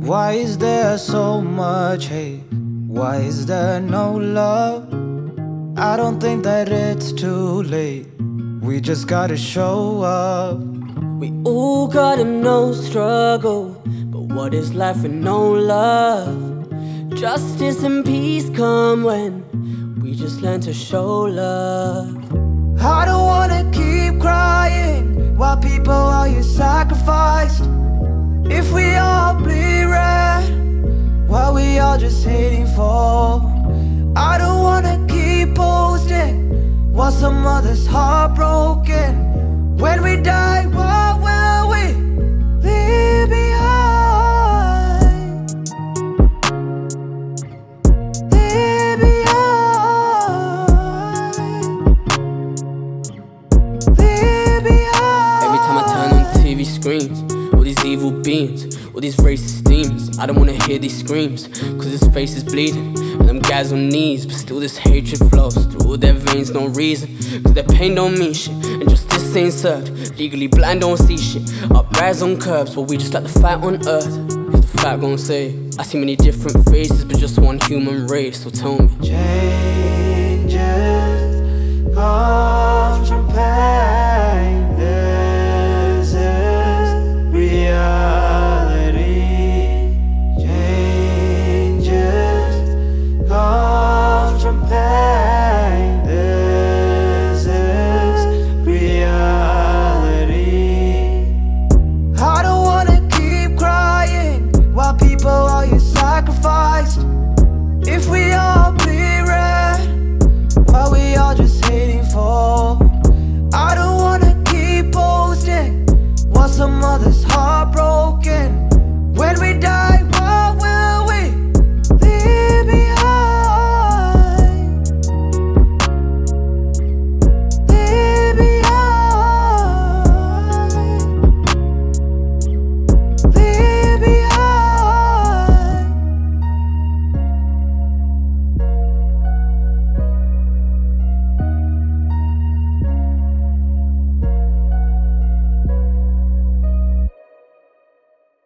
Why is there so much hate? Why is there no love? I don't think that it's too late. We just gotta show up. We all gotta know struggle, but what is life with no love? Justice and peace come when we just learn to show love. I don't wanna keep crying while people are here sacrificed. If we all bleed red, what we all just hating for? I don't wanna keep posting while some others heartbroken. When we die, what will we leave behind? Leave behind. Leave behind. Every time I turn on TV screens, all these evil beings, all these racist demons, I don't wanna hear these screams, cause his face is bleeding, and them guys on knees, but still this hatred flows through all their veins, no reason, cause their pain don't mean shit, and justice ain't served, legally blind don't see shit, uprise on curbs, but we just like the fight on earth, cause the fight gon' say, I see many different faces, but just one human race, so tell me. Changes comes from past.